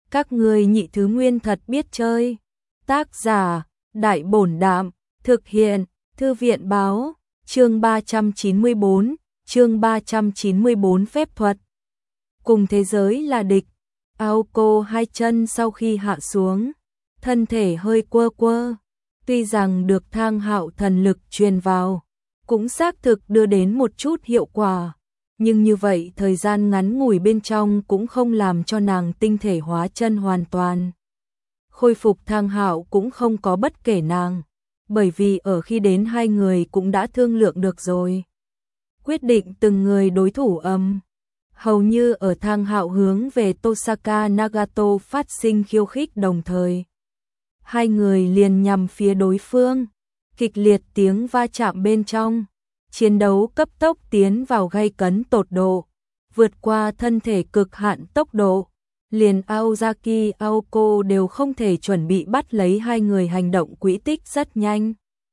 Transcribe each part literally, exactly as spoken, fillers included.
Các ngươi nhị thứ nguyên thật biết chơi. Tác giả, Đại Bổn Đạm, thực hiện, Thư viện Báo, chương ba trăm chín mươi tư, chương ba trăm chín mươi tư phép thuật. Cùng thế giới là địch, Aoko hai chân sau khi hạ xuống, thân thể hơi quơ quơ, tuy rằng được Thang Hạo thần lực truyền vào, cũng xác thực đưa đến một chút hiệu quả, nhưng như vậy thời gian ngắn ngủi bên trong cũng không làm cho nàng tinh thể hóa chân hoàn toàn. Khôi phục Thang Hạo cũng không có bất kể nàng, bởi vì ở khi đến hai người cũng đã thương lượng được rồi. Quyết định từng người đối thủ âm. Hầu như ở Thang Hạo hướng về Tosaka Nagato phát sinh khiêu khích đồng thời. Hai người liền nhằm phía đối phương, kịch liệt tiếng va chạm bên trong. Chiến đấu cấp tốc tiến vào gay cấn tột độ, vượt qua thân thể cực hạn tốc độ. Liền Aozaki Aoko đều không thể chuẩn bị bắt lấy hai người hành động quỹ tích rất nhanh.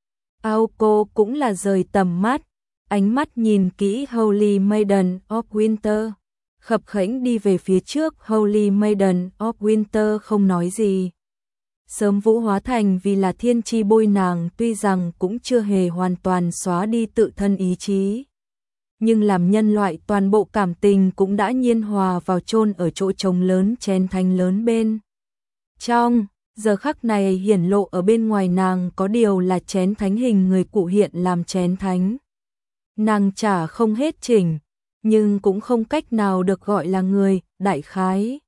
Aoko cũng là rời tầm mắt, ánh mắt nhìn kỹ Holy Maiden of Winter, khập khẽnh đi về phía trước. Holy Maiden of Winter không nói gì. Sớm vũ hóa thành vì là thiên chi bôi nàng tuy rằng cũng chưa hề hoàn toàn xóa đi tự thân ý chí. Nhưng làm nhân loại toàn bộ cảm tình cũng đã nhiên hòa vào chôn ở chỗ trống lớn chén thánh lớn bên. Trong, giờ khắc này hiển lộ ở bên ngoài nàng có điều là chén thánh hình người cụ hiện làm chén thánh. Nàng chả không hết chỉnh, nhưng cũng không cách nào được gọi là người, đại khái.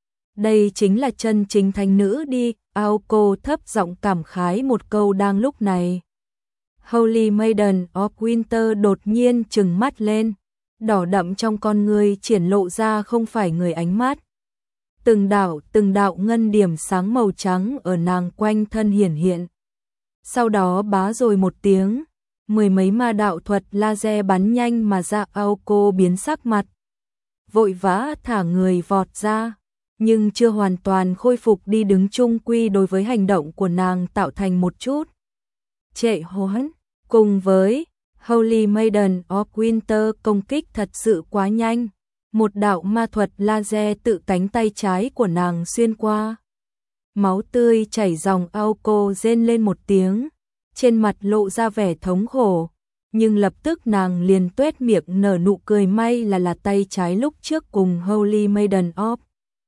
Đây chính là chân chính thánh nữ đi, Aoko thấp giọng cảm khái một câu đang lúc này. Holy Maiden of Winter đột nhiên trừng mắt lên, đỏ đậm trong con người triển lộ ra không phải người ánh mắt. Từng đạo từng đạo ngân điểm sáng màu trắng ở nàng quanh thân hiển hiện. Sau đó bá rồi một tiếng, mười mấy ma đạo thuật laser bắn nhanh mà ra. Aoko biến sắc mặt, vội vã thả người vọt ra, nhưng chưa hoàn toàn khôi phục đi đứng chung quy đối với hành động của nàng tạo thành một chút trệ hoãn. Cùng với Holy Maiden of Winter công kích thật sự quá nhanh, một đạo ma thuật laser tự cánh tay trái của nàng xuyên qua. Máu tươi chảy ròng. Aoko rên lên một tiếng, trên mặt lộ ra vẻ thống khổ, nhưng lập tức nàng liền tuét miệng nở nụ cười. May là là tay trái lúc trước cùng Holy Maiden of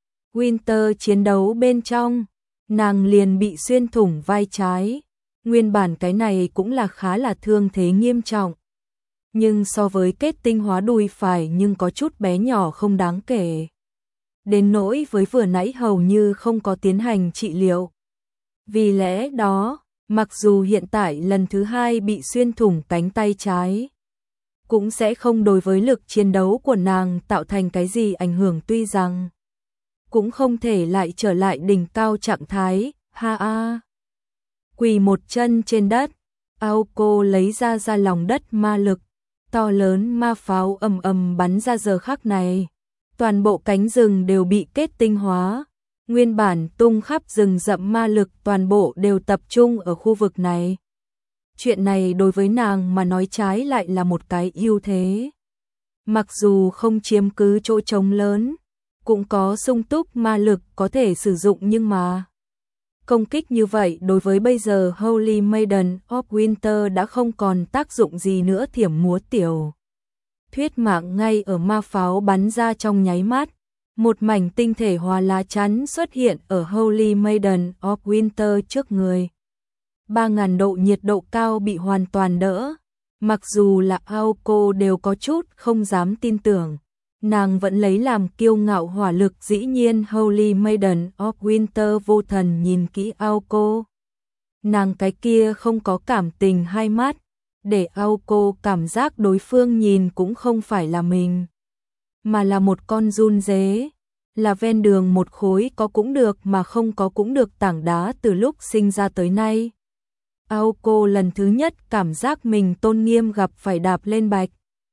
Winter chiến đấu bên trong, nàng liền bị xuyên thủng vai trái. Nguyên bản cái này cũng là khá là thương thế nghiêm trọng, nhưng so với kết tinh hóa đùi phải nhưng có chút bé nhỏ không đáng kể. Đến nỗi với vừa nãy hầu như không có tiến hành trị liệu. Vì lẽ đó, mặc dù hiện tại lần thứ hai bị xuyên thủng cánh tay trái, cũng sẽ không đối với lực chiến đấu của nàng tạo thành cái gì ảnh hưởng, tuy rằng cũng không thể lại trở lại đỉnh cao trạng thái. Ha a. Quỳ một chân trên đất, Aoko lấy ra ra lòng đất ma lực, to lớn ma pháo ầm ầm bắn ra. Giờ khắc này, toàn bộ cánh rừng đều bị kết tinh hóa, nguyên bản tung khắp rừng rậm ma lực toàn bộ đều tập trung ở khu vực này. Chuyện này đối với nàng mà nói trái lại là một cái ưu thế. Mặc dù không chiếm cứ chỗ trống lớn, cũng có sung túc ma lực có thể sử dụng, nhưng mà công kích như vậy đối với bây giờ Holy Maiden of Winter đã không còn tác dụng gì nữa. Thiểm múa tiểu thuyết mạng ngay ở ma pháo bắn ra trong nháy mắt, một mảnh tinh thể hóa lá chắn xuất hiện ở Holy Maiden of Winter trước người. ba nghìn độ nhiệt độ cao bị hoàn toàn đỡ, mặc dù là Aoko đều có chút không dám tin tưởng. Nàng vẫn lấy làm kiêu ngạo hỏa lực. Dĩ nhiên Holy Maiden of Winter vô thần nhìn kỹ Aoko. Nàng cái kia không có cảm tình hai mắt, để Aoko cảm giác đối phương nhìn cũng không phải là mình, mà là một con run dế, là ven đường một khối có cũng được mà không có cũng được tảng đá từ lúc sinh ra tới nay. Aoko lần thứ nhất cảm giác mình tôn nghiêm gặp phải đạp lên bạch.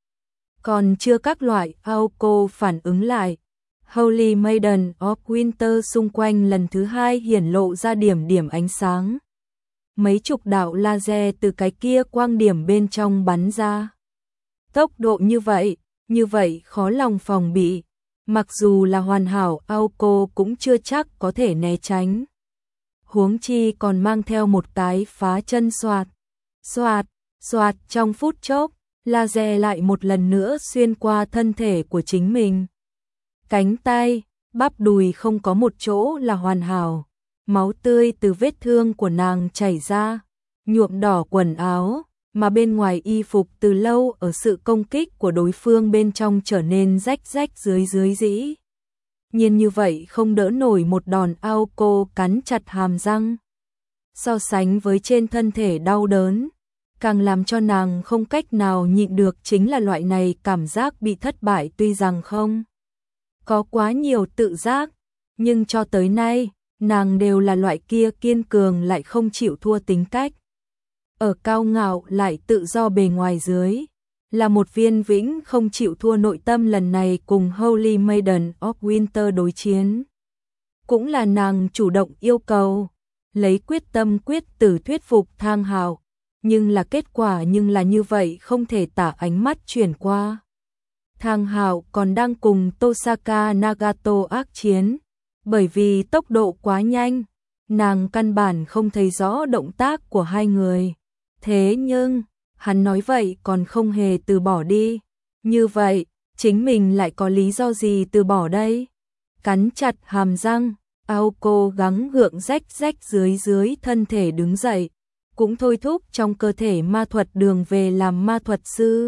Còn chưa các loại Aoko phản ứng lại, Holy Maiden of Winter xung quanh lần thứ hai hiển lộ ra điểm điểm ánh sáng. Mấy chục đạo laser từ cái kia quang điểm bên trong bắn ra. Tốc độ như vậy, như vậy khó lòng phòng bị. Mặc dù là hoàn hảo, Aoko cũng chưa chắc có thể né tránh. Huống chi còn mang theo một cái phá chân xoạt. Xoạt, xoạt trong phút chốc, laser lại một lần nữa xuyên qua thân thể của chính mình. Cánh tay, bắp đùi không có một chỗ là hoàn hảo. Máu tươi từ vết thương của nàng chảy ra, nhuộm đỏ quần áo, mà bên ngoài y phục từ lâu ở sự công kích của đối phương bên trong trở nên rách rách dưới dưới dĩ. Nhiên như vậy không đỡ nổi một đòn. Aoko cắn chặt hàm răng. So sánh với trên thân thể đau đớn, càng làm cho nàng không cách nào nhịn được chính là loại này cảm giác bị thất bại. Tuy rằng không có quá nhiều tự giác, nhưng cho tới nay, nàng đều là loại kia kiên cường lại không chịu thua tính cách. Ở cao ngạo lại tự do bề ngoài dưới, là một viên vĩnh không chịu thua nội tâm. Lần này cùng Holy Maiden of Winter đối chiến, cũng là nàng chủ động yêu cầu, lấy quyết tâm quyết tử thuyết phục Thang Hạo, nhưng là kết quả nhưng là như vậy không thể tả. Ánh mắt chuyển qua Thang Hạo còn đang cùng Tosaka Nagato ác chiến, bởi vì tốc độ quá nhanh, nàng căn bản không thấy rõ động tác của hai người. Thế nhưng, hắn nói vậy còn không hề từ bỏ đi. Như vậy, chính mình lại có lý do gì từ bỏ đây? Cắn chặt hàm răng, Aoko gắng gượng rách rách dưới dưới thân thể đứng dậy, cũng thôi thúc trong cơ thể ma thuật đường về làm ma thuật sư.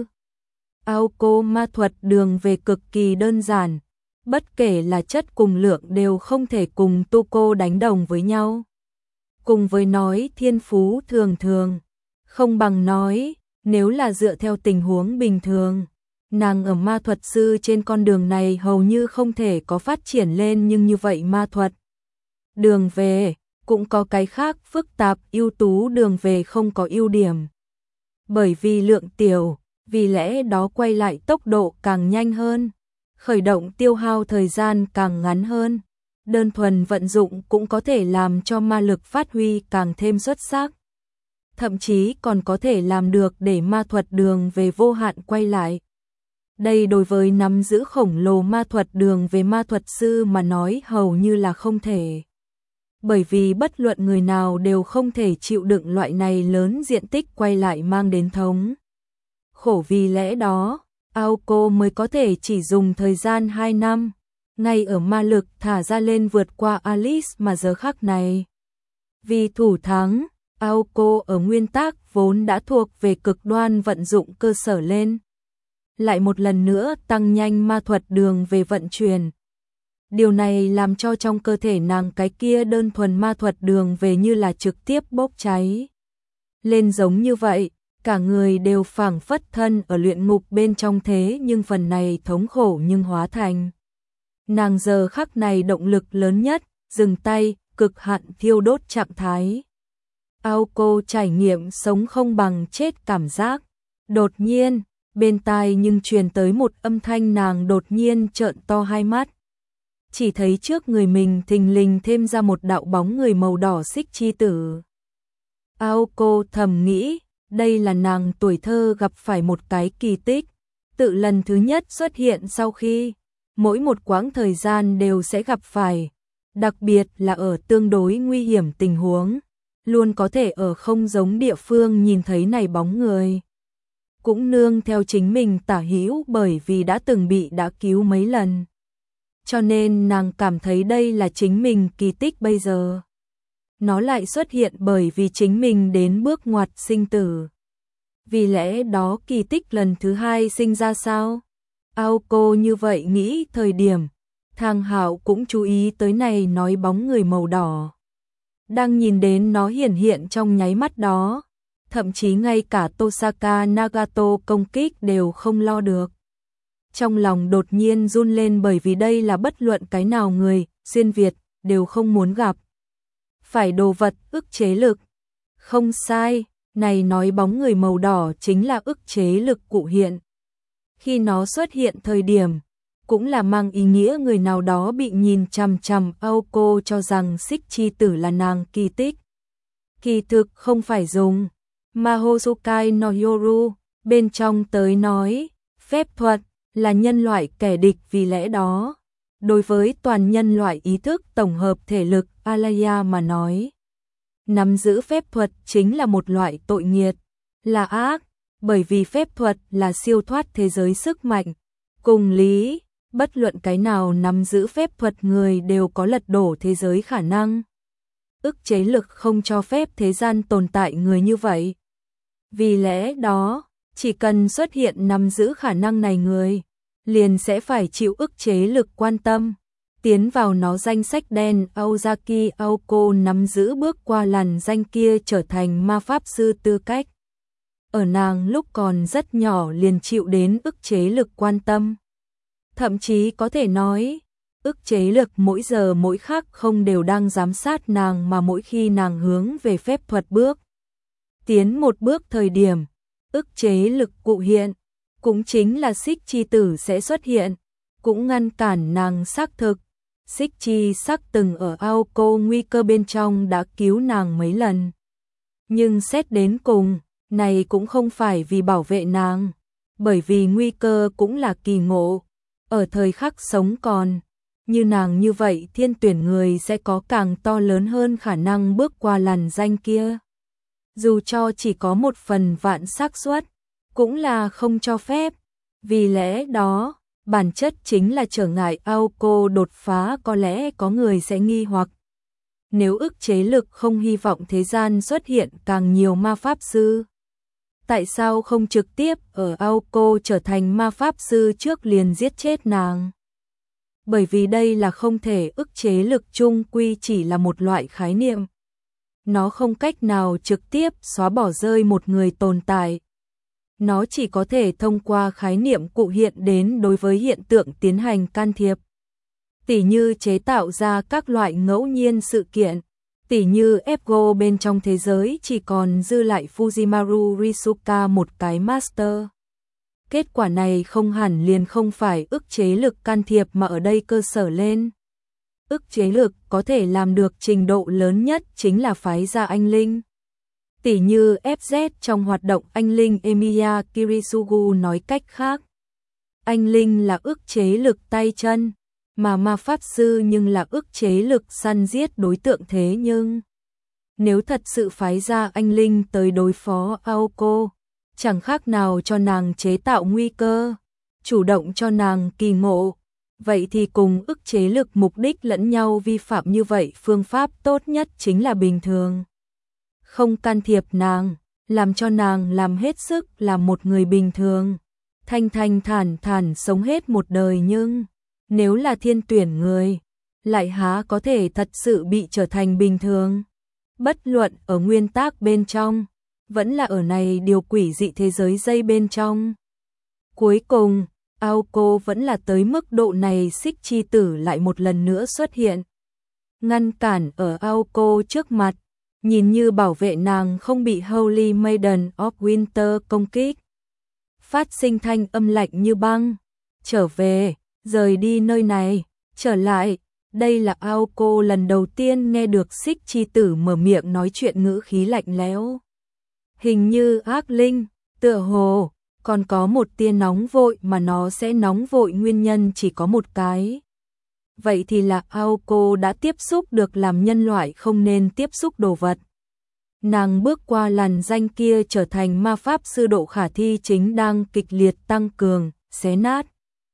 Aoko ma thuật đường về cực kỳ đơn giản, bất kể là chất cùng lượng đều không thể cùng Tuko đánh đồng với nhau. Cùng với nói thiên phú thường thường, không bằng nói, nếu là dựa theo tình huống bình thường, nàng ở ma thuật sư trên con đường này hầu như không thể có phát triển lên, nhưng như vậy ma thuật đường về cũng có cái khác phức tạp. Ưu tú đường về không có ưu điểm, bởi vì lượng tiểu, vì lẽ đó quay lại tốc độ càng nhanh hơn, khởi động tiêu hao thời gian càng ngắn hơn. Đơn thuần vận dụng cũng có thể làm cho ma lực phát huy càng thêm xuất sắc. Thậm chí còn có thể làm được để ma thuật đường về vô hạn quay lại. Đây đối với nắm giữ khổng lồ ma thuật đường về ma thuật sư mà nói hầu như là không thể. Bởi vì bất luận người nào đều không thể chịu đựng loại này lớn diện tích quay lại mang đến thống khổ. Vì lẽ đó, Aoko mới có thể chỉ dùng thời gian hai năm, ngay ở ma lực thả ra lên vượt qua Alice. Mà giờ khắc này, vì thủ thắng, Aoko ở nguyên tắc vốn đã thuộc về cực đoan vận dụng cơ sở lên, lại một lần nữa tăng nhanh ma thuật đường về vận chuyển. Điều này làm cho trong cơ thể nàng cái kia đơn thuần ma thuật đường về như là trực tiếp bốc cháy lên. Giống như vậy, cả người đều phảng phất thân ở luyện ngục bên trong. Thế nhưng phần này thống khổ nhưng hóa thành nàng giờ khắc này động lực lớn nhất, dừng tay, cực hạn thiêu đốt trạng thái. Aoko trải nghiệm sống không bằng chết cảm giác. Đột nhiên, bên tai nhưng truyền tới một âm thanh. Nàng đột nhiên trợn to hai mắt, chỉ thấy trước người mình thình lình thêm ra một đạo bóng người màu đỏ xích chi tử. Aoko thầm nghĩ, đây là nàng tuổi thơ gặp phải một cái kỳ tích, tự lần thứ nhất xuất hiện sau khi mỗi một quãng thời gian đều sẽ gặp phải, đặc biệt là ở tương đối nguy hiểm tình huống, luôn có thể ở không giống địa phương nhìn thấy này bóng người. Cũng nương theo chính mình tả hữu, bởi vì đã từng bị đã cứu mấy lần. Cho nên nàng cảm thấy đây là chính mình kỳ tích bây giờ. Nó lại xuất hiện bởi vì chính mình đến bước ngoặt sinh tử. Vì lẽ đó kỳ tích lần thứ hai sinh ra sao? Aoko như vậy nghĩ thời điểm, Thang Hạo cũng chú ý tới này nói bóng người màu đỏ. Đang nhìn đến nó hiển hiện trong nháy mắt đó, thậm chí ngay cả Tosaka Nagato công kích đều không lo được. Trong lòng đột nhiên run lên, bởi vì đây là bất luận cái nào người xuyên Việt đều không muốn gặp phải đồ vật ức chế lực. Không sai, này nói bóng người màu đỏ chính là ức chế lực cụ hiện. Khi nó xuất hiện thời điểm, cũng là mang ý nghĩa người nào đó bị nhìn chằm chằm. Aoko cho rằng xích chi tử là nàng kỳ tích. Kỳ thực không phải dùng Mahosukai no Yoru bên trong tới nói, phép thuật là nhân loại kẻ địch. Vì lẽ đó, đối với toàn nhân loại ý thức tổng hợp thể lực Alaya mà nói. Nắm giữ phép thuật chính là một loại tội nghiệt, là ác, bởi vì phép thuật là siêu thoát thế giới sức mạnh. Cùng lý, bất luận cái nào nắm giữ phép thuật người đều có lật đổ thế giới khả năng. Ức chế lực không cho phép thế gian tồn tại người như vậy. Vì lẽ đó, chỉ cần xuất hiện nắm giữ khả năng này người, liền sẽ phải chịu ức chế lực quan tâm. Tiến vào nó danh sách đen. Aozaki Aoko nắm giữ bước qua làn danh kia trở thành ma pháp sư tư cách. Ở nàng lúc còn rất nhỏ liền chịu đến ức chế lực quan tâm. Thậm chí có thể nói, ức chế lực mỗi giờ mỗi khắc không đều đang giám sát nàng mà mỗi khi nàng hướng về phép thuật bước. Tiến một bước thời điểm, ức chế lực cụ hiện, cũng chính là xích chi tử sẽ xuất hiện, cũng ngăn cản nàng xác thực. Xích chi sắc từng ở Aoko nguy cơ bên trong đã cứu nàng mấy lần. Nhưng xét đến cùng, này cũng không phải vì bảo vệ nàng, bởi vì nguy cơ cũng là kỳ ngộ. Ở thời khắc sống còn, như nàng như vậy thiên tuyển người sẽ có càng to lớn hơn khả năng bước qua làn danh kia. Dù cho chỉ có một phần vạn xác suất, cũng là không cho phép. Vì lẽ đó, bản chất chính là trở ngại Aoko đột phá. Có lẽ có người sẽ nghi hoặc, nếu ức chế lực không hy vọng thế gian xuất hiện càng nhiều ma pháp sư, tại sao không trực tiếp ở Aoko trở thành ma pháp sư trước liền giết chết nàng? Bởi vì đây là không thể, ức chế lực chung quy chỉ là một loại khái niệm. Nó không cách nào trực tiếp xóa bỏ rơi một người tồn tại. Nó chỉ có thể thông qua khái niệm cụ hiện đến đối với hiện tượng tiến hành can thiệp. Tỉ như chế tạo ra các loại ngẫu nhiên sự kiện. Tỉ như Ego bên trong thế giới chỉ còn dư lại Fujimaru Risuka một cái master. Kết quả này không hẳn liền không phải ức chế lực can thiệp mà ở đây cơ sở lên. Ức chế lực có thể làm được trình độ lớn nhất chính là phái ra anh linh. Tỉ như ép dét trong hoạt động anh linh Emiya Kirisugu nói cách khác. Anh linh là ức chế lực tay chân, mà ma pháp sư nhưng là ức chế lực săn giết đối tượng. Thế nhưng, nếu thật sự phái ra anh linh tới đối phó Aoko, chẳng khác nào cho nàng chế tạo nguy cơ, chủ động cho nàng kỳ ngộ. Vậy thì cùng ức chế lực mục đích lẫn nhau vi phạm như vậy, phương pháp tốt nhất chính là bình thường. Không can thiệp nàng, làm cho nàng làm hết sức làm một người bình thường, thanh thanh thản thản sống hết một đời. Nhưng nếu là thiên tuyển người, lại há có thể thật sự bị trở thành bình thường? Bất luận ở nguyên tắc bên trong, vẫn là ở này điều quỷ dị thế giới dây bên trong. Cuối cùng, Aoko vẫn là tới mức độ này. Xích chi tử lại một lần nữa xuất hiện, ngăn cản ở Aoko trước mặt, nhìn như bảo vệ nàng không bị Holy Maiden of Winter công kích. Phát sinh thanh âm lạnh như băng, trở về, rời đi nơi này, trở lại. Đây là Aoko lần đầu tiên nghe được xích chi tử mở miệng nói chuyện ngữ khí lạnh lẽo. Hình như ác linh, tựa hồ, còn có một tia nóng vội, mà nó sẽ nóng vội nguyên nhân chỉ có một cái. Vậy thì là Aoko đã tiếp xúc được làm nhân loại không nên tiếp xúc đồ vật. Nàng bước qua làn danh kia trở thành ma pháp sư, độ khả thi chính đang kịch liệt tăng cường, xé nát.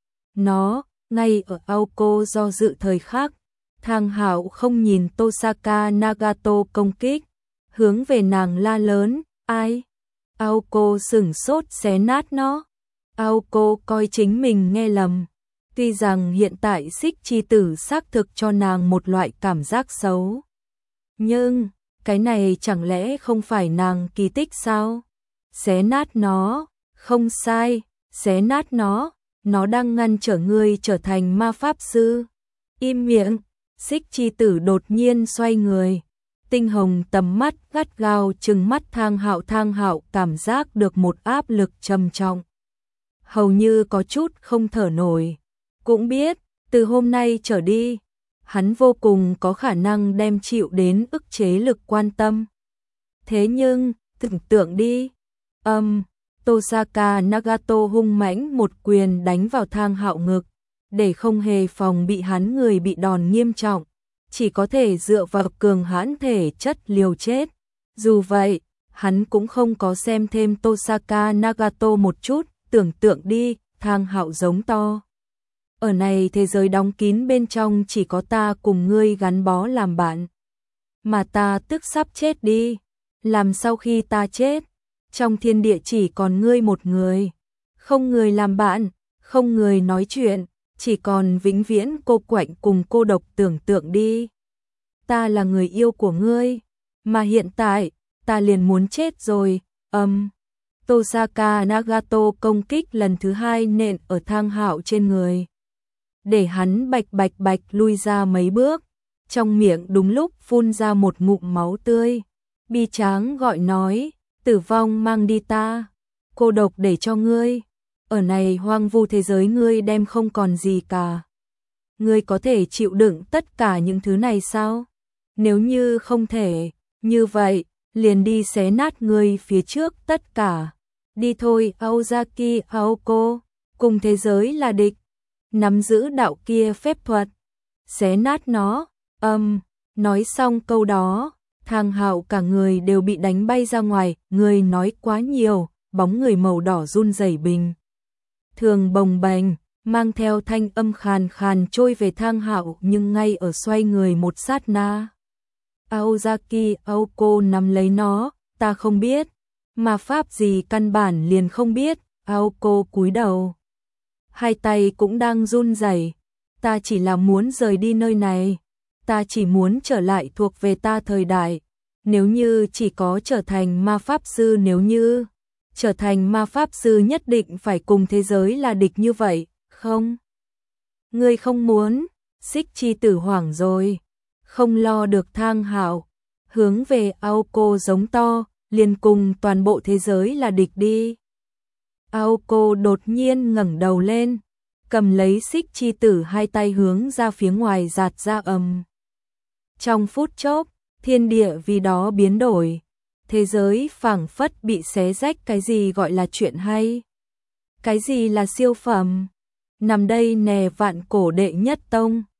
Nó, ngay ở Aoko do dự thời khắc, Thang Hạo không nhìn Tosaka Nagato công kích, hướng về nàng la lớn, ai? Aoko sửng sốt, xé nát nó. Aoko coi chính mình nghe lầm. Tuy rằng hiện tại xích chi tử xác thực cho nàng một loại cảm giác xấu, nhưng cái này chẳng lẽ không phải nàng kỳ tích sao? Xé nát nó, không sai, xé nát nó, nó đang ngăn trở ngươi trở thành ma pháp sư. Im miệng. Xích chi tử đột nhiên xoay người, tinh hồng tầm mắt gắt gao trừng mắt Thang Hạo. Thang Hạo cảm giác được một áp lực trầm trọng, hầu như có chút không thở nổi. Cũng biết, từ hôm nay trở đi, hắn vô cùng có khả năng đem chịu đến ức chế lực quan tâm. Thế nhưng, tưởng tượng đi, âm, um, Tosaka Nagato hung mãnh một quyền đánh vào Thang Hạo ngực, để không hề phòng bị hắn người bị đòn nghiêm trọng, chỉ có thể dựa vào cường hãn thể chất liều chết. Dù vậy, hắn cũng không có xem thêm Tosaka Nagato một chút, tưởng tượng đi, Thang Hạo giống to. Ở này thế giới đóng kín bên trong chỉ có ta cùng ngươi gắn bó làm bạn. Mà ta tức sắp chết đi, làm sau khi ta chết, trong thiên địa chỉ còn ngươi một người. Không người làm bạn, không người nói chuyện, chỉ còn vĩnh viễn cô quạnh cùng cô độc. Tưởng tượng đi. Ta là người yêu của ngươi, mà hiện tại, ta liền muốn chết rồi. Âm, um, Tosaka Nagato công kích lần thứ hai nện ở Thang Hạo trên người, để hắn bạch bạch bạch lui ra mấy bước, trong miệng đúng lúc phun ra một ngụm máu tươi. Bi tráng gọi nói, tử vong mang đi ta, cô độc để cho ngươi, ở này hoang vu thế giới ngươi đem không còn gì cả. Ngươi có thể chịu đựng tất cả những thứ này sao? Nếu như không thể, như vậy, liền đi xé nát ngươi phía trước tất cả. Đi thôi, Aozaki Aoko, cùng thế giới là địch, nắm giữ đạo kia phép thuật, xé nát nó. Âm, um, nói xong câu đó, Thang Hạo cả người đều bị đánh bay ra ngoài. Người nói quá nhiều, bóng người màu đỏ run rẩy bình thường bồng bềnh, mang theo thanh âm khàn khàn trôi về Thang Hạo, nhưng ngay ở xoay người một sát na, Aozaki Aoko nắm lấy nó. Ta không biết, mà pháp gì căn bản liền không biết. Aoko cúi đầu, hai tay cũng đang run rẩy. Ta chỉ là muốn rời đi nơi này, ta chỉ muốn trở lại thuộc về ta thời đại. Nếu như chỉ có trở thành ma pháp sư, nếu như trở thành ma pháp sư nhất định phải cùng thế giới là địch như vậy, không? Ngươi không muốn, Xích Chi Tử hoảng rồi, không lo được. Thang Hạo hướng về Aoko giống to, liền cùng toàn bộ thế giới là địch đi. Aoko đột nhiên ngẩng đầu lên, cầm lấy Xích Chi Tử, hai tay hướng ra phía ngoài giạt ra. Ầm. Trong phút chốc, thiên địa vì đó biến đổi, thế giới phảng phất bị xé rách. Cái gì gọi là chuyện hay? Cái gì là siêu phẩm? Nằm đây nè, vạn cổ đệ nhất tông,